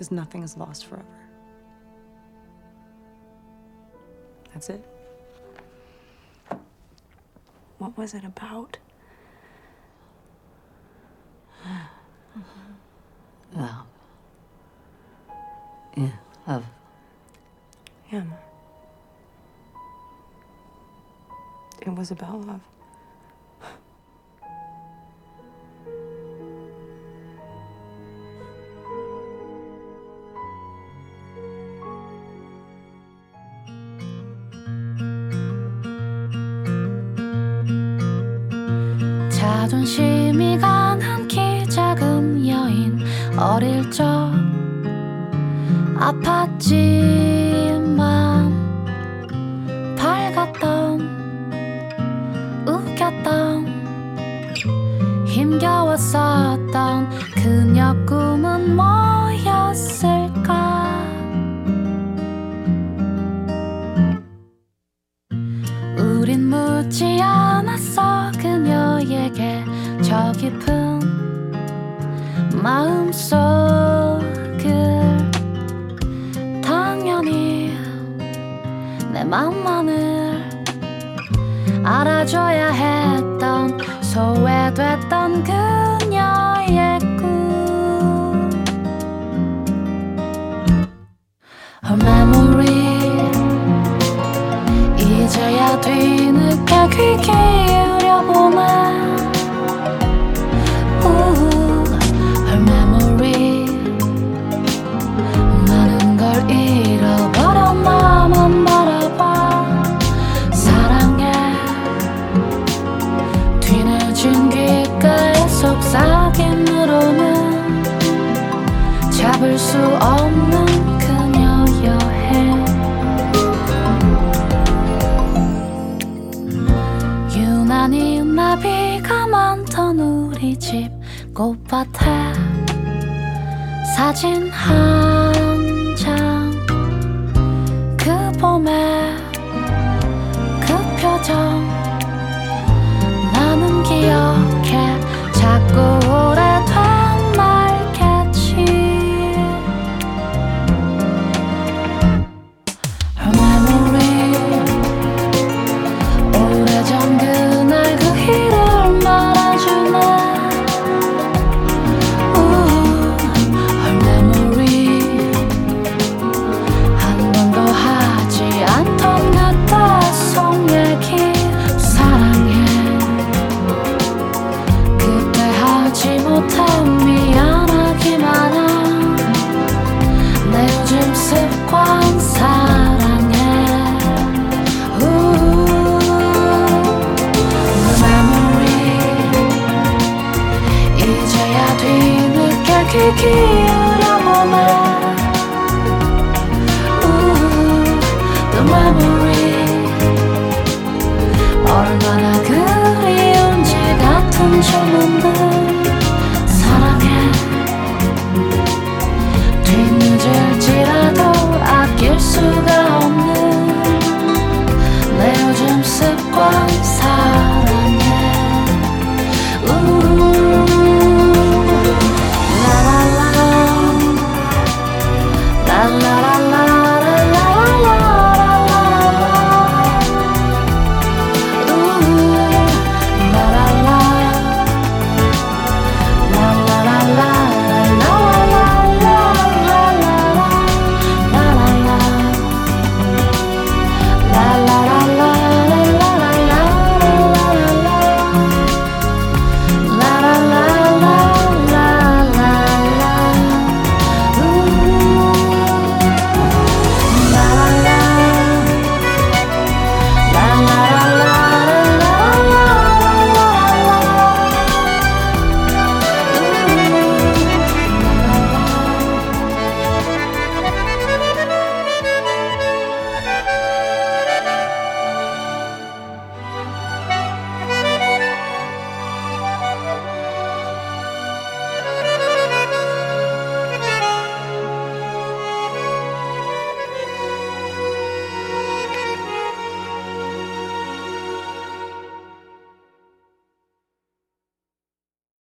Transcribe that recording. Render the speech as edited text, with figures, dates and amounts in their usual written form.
because nothing is lost forever. That's it. What was it about? Love. Yeah, love. Yeah, Mom. It was about love. 자존심이 강한 키 작은 여인 어릴 적 아팠지만 밝았던 웃겼던 힘겨웠었던 그녀 꿈은 뭐였을까. 우린 묻지 않았어 그녀에게 저 깊은 마음속을. 당연히 내 맘만을 알아줘야 했던 소외됐던 그녀의 꿈. Her memory 이제야 뒤늦게 귀 기울여보네. Her memory 많은 걸 잃어버려 나만 바라봐. 사랑해 뒤늦은 귓가의 속삭임으로는 잡을 수 없는 그녀여 해. 유난히 나비가 많던 우리 집 꽃밭에 사진 한 장. 그 봄에 그 표정 나는 기억해. 자꾸 오래된 말겠지. Her memory 오래전 그날 그 일을 말해주네. Her memory 한 번도 하지 않던 그때 속 얘기. 사랑해 그때 하지 못해 미안하기만 한 내 요즘 습관. 사랑해 The memory 이제야 뒤늦게 귀 기울여보네. The memory 얼마나 그리운지 같은 질문들.